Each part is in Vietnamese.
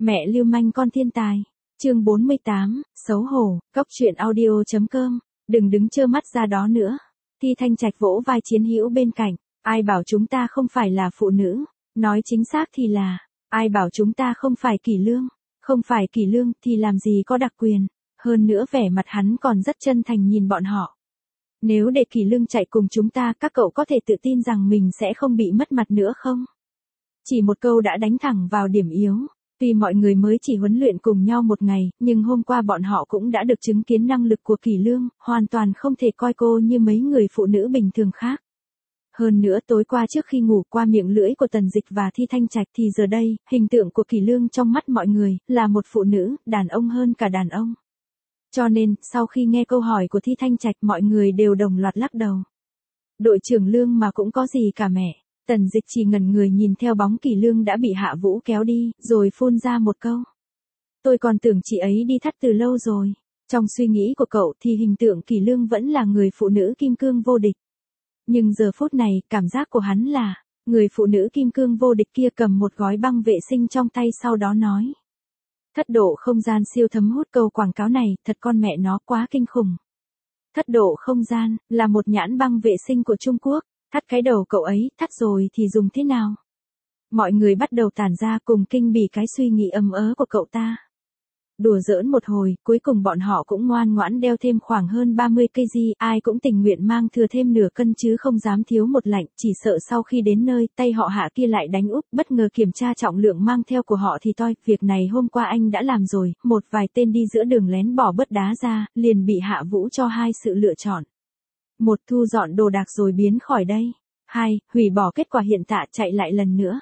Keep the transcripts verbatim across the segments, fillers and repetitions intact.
Mẹ lưu manh con thiên tài. Chương bốn mươi tám, xấu hổ. Cốc truyện audio.com. Đừng đứng trơ mắt ra đó nữa. Thi Thanh Trạch vỗ vai Chiến Hữu bên cạnh. Ai bảo chúng ta không phải là phụ nữ? Nói chính xác thì là, ai bảo chúng ta không phải kỷ lương? Không phải kỷ lương thì làm gì có đặc quyền? Hơn nữa vẻ mặt hắn còn rất chân thành nhìn bọn họ. Nếu để kỷ lương chạy cùng chúng ta, các cậu có thể tự tin rằng mình sẽ không bị mất mặt nữa không? Chỉ một câu đã đánh thẳng vào điểm yếu. Tuy mọi người mới chỉ huấn luyện cùng nhau một ngày, nhưng hôm qua bọn họ cũng đã được chứng kiến năng lực của Kỷ Lương, hoàn toàn không thể coi cô như mấy người phụ nữ bình thường khác. Hơn nữa tối qua trước khi ngủ, qua miệng lưỡi của Tần Dịch và Thi Thanh Trạch thì giờ đây, hình tượng của Kỷ Lương trong mắt mọi người, là một phụ nữ, đàn ông hơn cả đàn ông. Cho nên, sau khi nghe câu hỏi của Thi Thanh Trạch, mọi người đều đồng loạt lắc đầu. Đội trưởng Lương mà cũng có gì cả mẹ. Tần Dịch chỉ ngẩn người nhìn theo bóng Kỷ Lương đã bị Hạ Vũ kéo đi, rồi phun ra một câu. Tôi còn tưởng chị ấy đi thắt từ lâu rồi. Trong suy nghĩ của cậu thì hình tượng Kỷ Lương vẫn là người phụ nữ kim cương vô địch. Nhưng giờ phút này, cảm giác của hắn là, người phụ nữ kim cương vô địch kia cầm một gói băng vệ sinh trong tay, sau đó nói. Thất độ không gian siêu thấm hút, câu quảng cáo này, thật con mẹ nó quá kinh khủng. Thất độ không gian, là một nhãn băng vệ sinh của Trung Quốc. Thắt cái đầu cậu ấy, thắt rồi thì dùng thế nào? Mọi người bắt đầu tản ra cùng kinh bỉ cái suy nghĩ ầm ớ của cậu ta. Đùa giỡn một hồi, cuối cùng bọn họ cũng ngoan ngoãn đeo thêm khoảng hơn ba mươi ki lô gam, ai cũng tình nguyện mang thừa thêm nửa cân chứ không dám thiếu một lạnh, chỉ sợ sau khi đến nơi, tay họ Hạ kia lại đánh úp, bất ngờ kiểm tra trọng lượng mang theo của họ thì toi, việc này hôm qua anh đã làm rồi, một vài tên đi giữa đường lén bỏ bớt đá ra, liền bị Hạ Vũ cho hai sự lựa chọn. Một, thu dọn đồ đạc rồi biến khỏi đây. Hai, hủy bỏ kết quả hiện tại chạy lại lần nữa.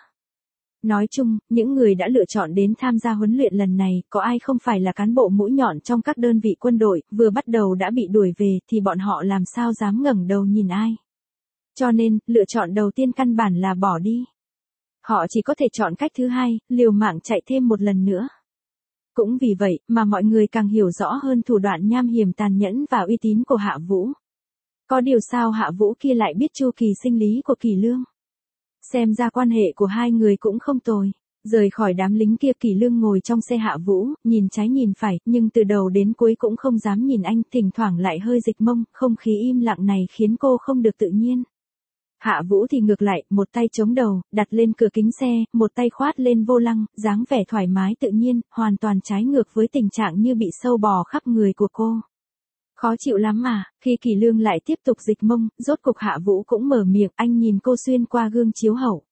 Nói chung, những người đã lựa chọn đến tham gia huấn luyện lần này, có ai không phải là cán bộ mũi nhọn trong các đơn vị quân đội, vừa bắt đầu đã bị đuổi về thì bọn họ làm sao dám ngẩng đầu nhìn ai. Cho nên, lựa chọn đầu tiên căn bản là bỏ đi. Họ chỉ có thể chọn cách thứ hai, liều mạng chạy thêm một lần nữa. Cũng vì vậy, mà mọi người càng hiểu rõ hơn thủ đoạn nham hiểm tàn nhẫn và uy tín của Hạ Vũ. Có điều sao Hạ Vũ kia lại biết chu kỳ sinh lý của Kỷ Lương? Xem ra quan hệ của hai người cũng không tồi. Rời khỏi đám lính kia, Kỷ Lương ngồi trong xe Hạ Vũ, nhìn trái nhìn phải, nhưng từ đầu đến cuối cũng không dám nhìn anh, thỉnh thoảng lại hơi dịch mông, không khí im lặng này khiến cô không được tự nhiên. Hạ Vũ thì ngược lại, một tay chống đầu, đặt lên cửa kính xe, một tay khoát lên vô lăng, dáng vẻ thoải mái tự nhiên, hoàn toàn trái ngược với tình trạng như bị sâu bò khắp người của cô. Khó chịu lắm mà, khi Kỷ Lương lại tiếp tục dịch mông, rốt cục Hạ Vũ cũng mở miệng, anh nhìn cô xuyên qua gương chiếu hậu.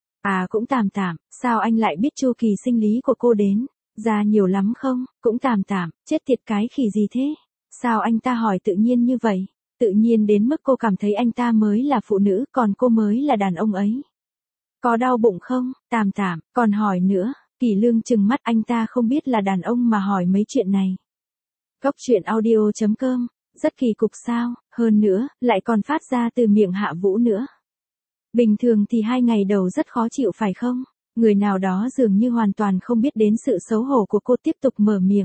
À cũng tạm tạm, sao anh lại biết chu kỳ sinh lý của cô đến? Ra nhiều lắm không? Cũng tạm tạm, chết tiệt cái khỉ gì thế? Sao anh ta hỏi tự nhiên như vậy? Tự nhiên đến mức cô cảm thấy anh ta mới là phụ nữ, còn cô mới là đàn ông ấy. Có đau bụng không? Tạm tạm, còn hỏi nữa, Kỷ Lương trừng mắt, anh ta không biết là đàn ông mà hỏi mấy chuyện này. Cốc truyện audio.com, rất kỳ cục sao, hơn nữa, lại còn phát ra từ miệng Hạ Vũ nữa. Bình thường thì hai ngày đầu rất khó chịu phải không? Người nào đó dường như hoàn toàn không biết đến sự xấu hổ của cô, tiếp tục mở miệng.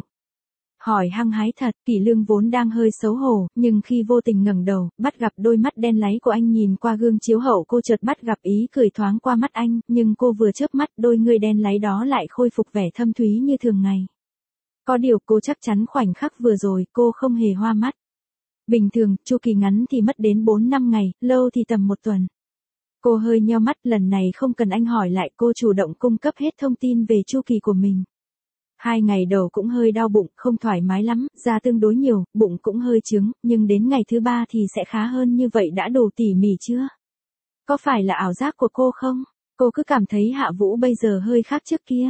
Hỏi hăng hái thật, Kỷ Lương vốn đang hơi xấu hổ, nhưng khi vô tình ngẩng đầu, bắt gặp đôi mắt đen láy của anh nhìn qua gương chiếu hậu, cô chợt bắt gặp ý cười thoáng qua mắt anh, nhưng cô vừa chớp mắt, đôi người đen láy đó lại khôi phục vẻ thâm thúy như thường ngày. Có điều cô chắc chắn khoảnh khắc vừa rồi cô không hề hoa mắt. Bình thường, chu kỳ ngắn thì mất đến bốn năm ngày, lâu thì tầm một tuần. Cô hơi nheo mắt, lần này không cần anh hỏi lại, cô chủ động cung cấp hết thông tin về chu kỳ của mình. Hai ngày đầu cũng hơi đau bụng, không thoải mái lắm, da tương đối nhiều, bụng cũng hơi trướng, nhưng đến ngày thứ ba thì sẽ khá hơn, như vậy đã đủ tỉ mỉ chưa? Có phải là ảo giác của cô không? Cô cứ cảm thấy Hạ Vũ bây giờ hơi khác trước kia.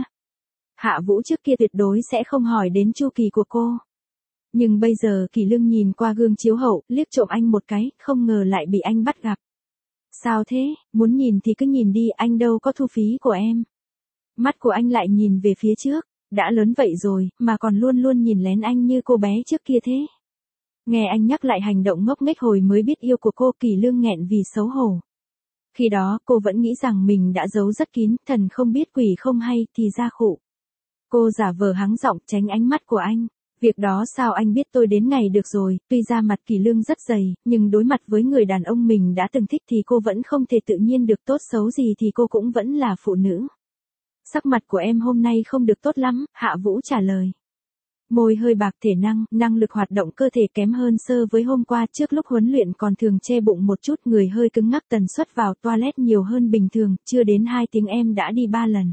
Hạ Vũ trước kia tuyệt đối sẽ không hỏi đến chu kỳ của cô. Nhưng bây giờ Kỷ Lương nhìn qua gương chiếu hậu, liếc trộm anh một cái, không ngờ lại bị anh bắt gặp. Sao thế, muốn nhìn thì cứ nhìn đi, anh đâu có thu phí của em. Mắt của anh lại nhìn về phía trước, đã lớn vậy rồi, mà còn luôn luôn nhìn lén anh như cô bé trước kia thế. Nghe anh nhắc lại hành động ngốc nghếch hồi mới biết yêu của cô, Kỷ Lương nghẹn vì xấu hổ. Khi đó cô vẫn nghĩ rằng mình đã giấu rất kín, thần không biết quỷ không hay, thì ra khụ. Cô giả vờ hắng giọng tránh ánh mắt của anh. Việc đó sao anh biết tôi đến ngày được rồi, tuy ra mặt Kỷ Lương rất dày, nhưng đối mặt với người đàn ông mình đã từng thích thì cô vẫn không thể tự nhiên được, tốt xấu gì thì cô cũng vẫn là phụ nữ. Sắc mặt của em hôm nay không được tốt lắm, Hạ Vũ trả lời. Môi hơi bạc, thể năng, năng lực hoạt động cơ thể kém hơn so với hôm qua, trước lúc huấn luyện còn thường che bụng một chút, người hơi cứng ngắc, tần suất vào toilet nhiều hơn bình thường, chưa đến hai tiếng em đã đi ba lần.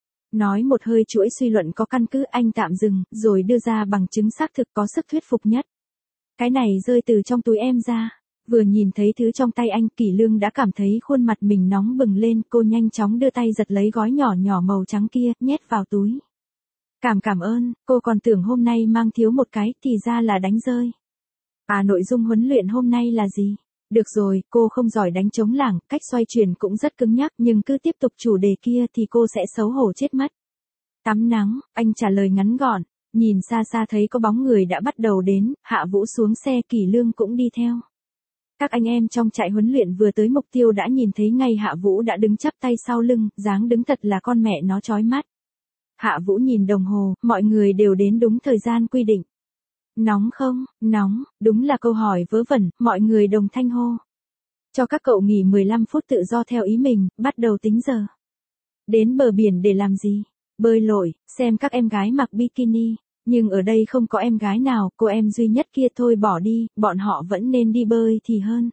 Nói một hơi chuỗi suy luận có căn cứ, anh tạm dừng, rồi đưa ra bằng chứng xác thực có sức thuyết phục nhất. Cái này rơi từ trong túi em ra. Vừa nhìn thấy thứ trong tay anh, Kỷ Lương đã cảm thấy khuôn mặt mình nóng bừng lên, cô nhanh chóng đưa tay giật lấy gói nhỏ nhỏ màu trắng kia, nhét vào túi. Cảm cảm ơn, cô còn tưởng hôm nay mang thiếu một cái, thì ra là đánh rơi. À, nội dung huấn luyện hôm nay là gì? Được rồi, cô không giỏi đánh trống lảng, cách xoay chuyển cũng rất cứng nhắc, nhưng cứ tiếp tục chủ đề kia thì cô sẽ xấu hổ chết mất. Tắm nắng, anh trả lời ngắn gọn, nhìn xa xa thấy có bóng người đã bắt đầu đến, Hạ Vũ xuống xe, Kỷ Lương cũng đi theo. Các anh em trong trại huấn luyện vừa tới mục tiêu đã nhìn thấy ngay Hạ Vũ đã đứng chắp tay sau lưng, dáng đứng thật là con mẹ nó chói mắt. Hạ Vũ nhìn đồng hồ, mọi người đều đến đúng thời gian quy định. Nóng không? Nóng, đúng là câu hỏi vớ vẩn, mọi người đồng thanh hô. Cho các cậu nghỉ mười lăm phút tự do theo ý mình, bắt đầu tính giờ. Đến bờ biển để làm gì? Bơi lội, xem các em gái mặc bikini. Nhưng ở đây không có em gái nào, cô em duy nhất kia thôi bỏ đi, bọn họ vẫn nên đi bơi thì hơn.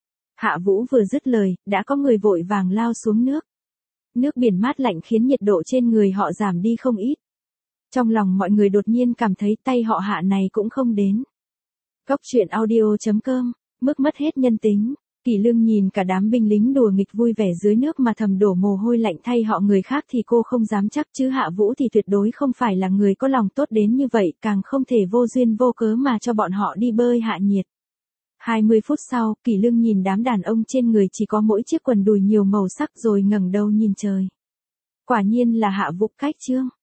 Hạ Vũ vừa dứt lời, đã có người vội vàng lao xuống nước. Nước biển mát lạnh khiến nhiệt độ trên người họ giảm đi không ít. Trong lòng mọi người đột nhiên cảm thấy tay họ Hạ này cũng không đến. Góc truyện audio chấm com, mức mất hết nhân tính. Kỷ Lương nhìn cả đám binh lính đùa nghịch vui vẻ dưới nước mà thầm đổ mồ hôi lạnh, thay họ người khác thì cô không dám chắc, chứ Hạ Vũ thì tuyệt đối không phải là người có lòng tốt đến như vậy, càng không thể vô duyên vô cớ mà cho bọn họ đi bơi hạ nhiệt. hai mươi phút sau, Kỷ Lương nhìn đám đàn ông trên người chỉ có mỗi chiếc quần đùi nhiều màu sắc rồi ngẩng đầu nhìn trời. Quả nhiên là Hạ Vũ cách chương.